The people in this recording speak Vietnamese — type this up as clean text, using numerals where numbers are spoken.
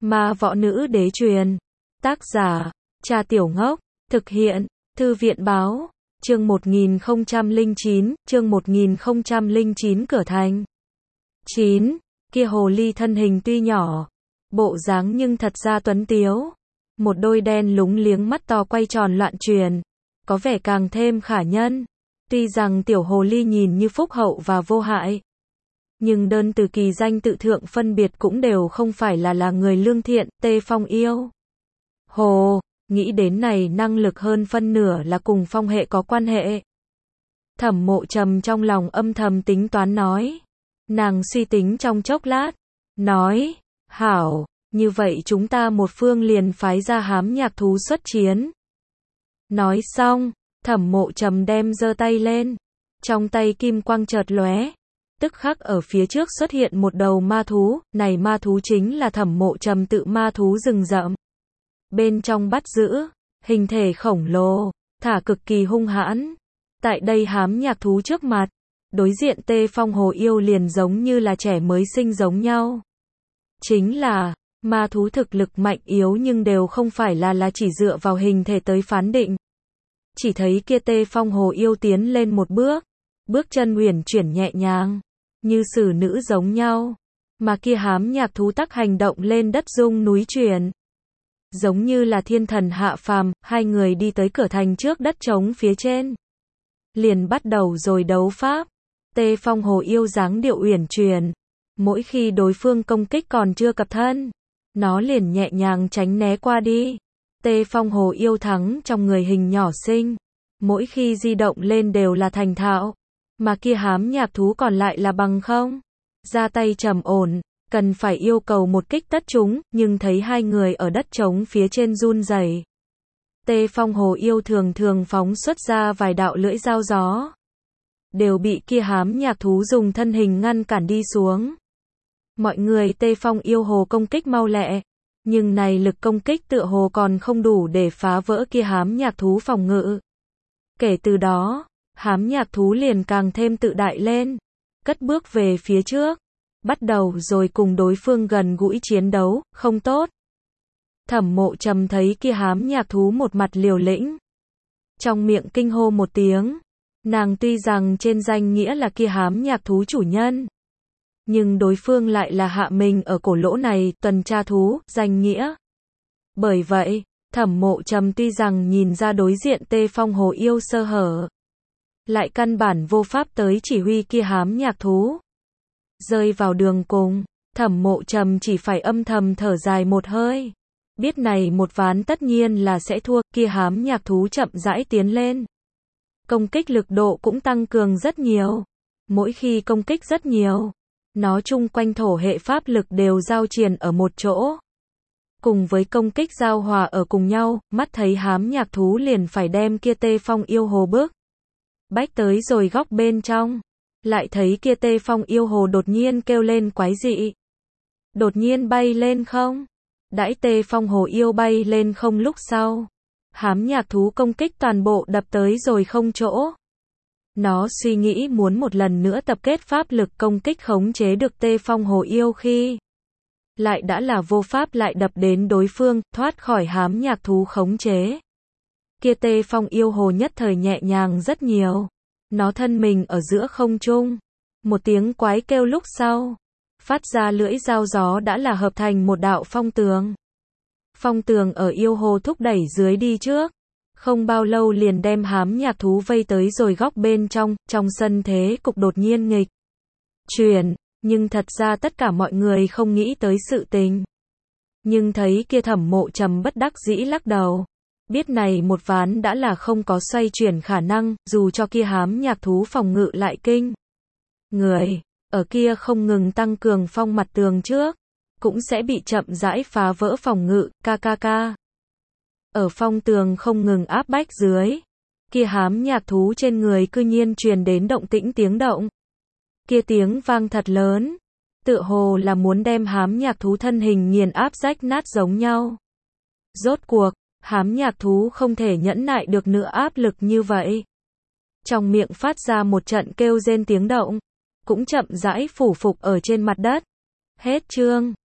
Ma võ nữ đế truyền. Tác giả, Cha Tiểu Ngốc. Thực hiện, Thư viện báo. Chương 1009, Cửa Thành. 9. Kia hồ ly thân hình tuy nhỏ, bộ dáng nhưng thật ra tuấn tiếu. Một đôi đen lúng liếng mắt to quay tròn loạn truyền, có vẻ càng thêm khả nhân. Tuy rằng tiểu hồ ly nhìn như phúc hậu và vô hại, nhưng đơn từ kỳ danh tự thượng phân biệt cũng đều không phải là người lương thiện. Tê Phong yêu hồ, nghĩ đến này năng lực hơn phân nửa là cùng phong hệ có quan hệ. Thẩm Mộ Trầm trong lòng âm thầm tính toán nói. Nàng suy tính trong chốc lát, nói, hảo, như vậy chúng ta một phương liền phái ra hám nhạc thú xuất chiến. Nói xong, Thẩm Mộ Trầm đem giơ tay lên, trong tay kim quang chợt lóe, tức khắc ở phía trước xuất hiện một đầu ma thú, này ma thú chính là Thẩm Mộ Trầm tự ma thú rừng rậm. Bên trong bắt giữ, hình thể khổng lồ, thả cực kỳ hung hãn. Tại đây hám nhạc thú trước mặt, đối diện Tê Phong hồ yêu liền giống như là trẻ mới sinh giống nhau. Chính là, ma thú thực lực mạnh yếu nhưng đều không phải là chỉ dựa vào hình thể tới phán định. Chỉ thấy kia Tê Phong hồ yêu tiến lên một bước, bước chân uyển chuyển nhẹ nhàng, như sử nữ giống nhau. Mà kia hám nhạc thú tắc hành động lên đất rung núi chuyển. Giống như là thiên thần hạ phàm, hai người đi tới cửa thành trước đất trống phía trên. Liền bắt đầu rồi đấu pháp. Tê Phong hồ yêu dáng điệu uyển chuyển. Mỗi khi đối phương công kích còn chưa cập thân, nó liền nhẹ nhàng tránh né qua đi. Tê Phong hồ yêu thắng trong người hình nhỏ xinh. Mỗi khi di động lên đều là thành thạo. Mà kia hám nhạc thú còn lại là bằng không. Ra tay trầm ổn, cần phải yêu cầu một kích tất chúng, nhưng thấy hai người ở đất trống phía trên run rẩy. Tê Phong hồ yêu thường thường phóng xuất ra vài đạo lưỡi dao gió, đều bị kia hám nhạc thú dùng thân hình ngăn cản đi xuống. Mọi người Tê Phong yêu hồ công kích mau lẹ, nhưng này lực công kích tựa hồ còn không đủ để phá vỡ kia hám nhạc thú phòng ngự. Kể từ đó, hám nhạc thú liền càng thêm tự đại lên, cất bước về phía trước, bắt đầu rồi cùng đối phương gần gũi chiến đấu. Không tốt. Thẩm Mộ Trầm thấy kia hám nhạc thú một mặt liều lĩnh, trong miệng kinh hô một tiếng. Nàng tuy rằng trên danh nghĩa là kia hám nhạc thú chủ nhân, nhưng đối phương lại là hạ mình ở cổ lỗ này tuần tra thú, danh nghĩa. Bởi vậy, Thẩm Mộ Trầm tuy rằng nhìn ra đối diện Tê Phong hồ yêu sơ hở, lại căn bản vô pháp tới chỉ huy kia hám nhạc thú. Rơi vào đường cùng, Thẩm Mộ Trầm chỉ phải âm thầm thở dài một hơi. Biết này một ván tất nhiên là sẽ thua. Kia hám nhạc thú chậm rãi tiến lên, công kích lực độ cũng tăng cường rất nhiều. Mỗi khi công kích rất nhiều, nó chung quanh thổ hệ pháp lực đều giao triền ở một chỗ, cùng với công kích giao hòa ở cùng nhau. Mắt thấy hám nhạc thú liền phải đem kia Tê Phong yêu hồ bức bách tới rồi góc bên trong, lại thấy kia Tê Phong yêu hồ đột nhiên kêu lên quái dị, đột nhiên bay lên không. Đãi Tê Phong hồ yêu bay lên không lúc sau, hám nhạc thú công kích toàn bộ đập tới rồi không chỗ. Nó suy nghĩ muốn một lần nữa tập kết pháp lực công kích khống chế được Tê Phong hồ yêu khi lại đã là vô pháp lại đập đến đối phương, thoát khỏi hám nhạc thú khống chế. Kia Tê Phong yêu hồ nhất thời nhẹ nhàng rất nhiều. Nó thân mình ở giữa không trung, một tiếng quái kêu lúc sau, phát ra lưỡi dao gió đã là hợp thành một đạo phong tường. Phong tường ở yêu hồ thúc đẩy dưới đi trước, không bao lâu liền đem hám nhạc thú vây tới rồi góc bên trong. Trong sân thế cục đột nhiên nghịch chuyển, nhưng thật ra tất cả mọi người không nghĩ tới sự tình. Nhưng thấy kia Thẩm Mộ Trầm bất đắc dĩ lắc đầu, biết này một ván đã là không có xoay chuyển khả năng. Dù cho kia hám nhạc thú phòng ngự lại kinh người, ở kia không ngừng tăng cường phong mặt tường trước, cũng sẽ bị chậm rãi phá vỡ phòng ngự. Kkk. Ở phong tường không ngừng áp bách dưới, kia hám nhạc thú trên người cư nhiên truyền đến động tĩnh tiếng động. Kia tiếng vang thật lớn, tựa hồ là muốn đem hám nhạc thú thân hình nghiền áp rách nát giống nhau. Rốt cuộc, hám nhạc thú không thể nhẫn nại được nữa áp lực như vậy. Trong miệng phát ra một trận kêu rên tiếng động, cũng chậm rãi phủ phục ở trên mặt đất. Hết chương.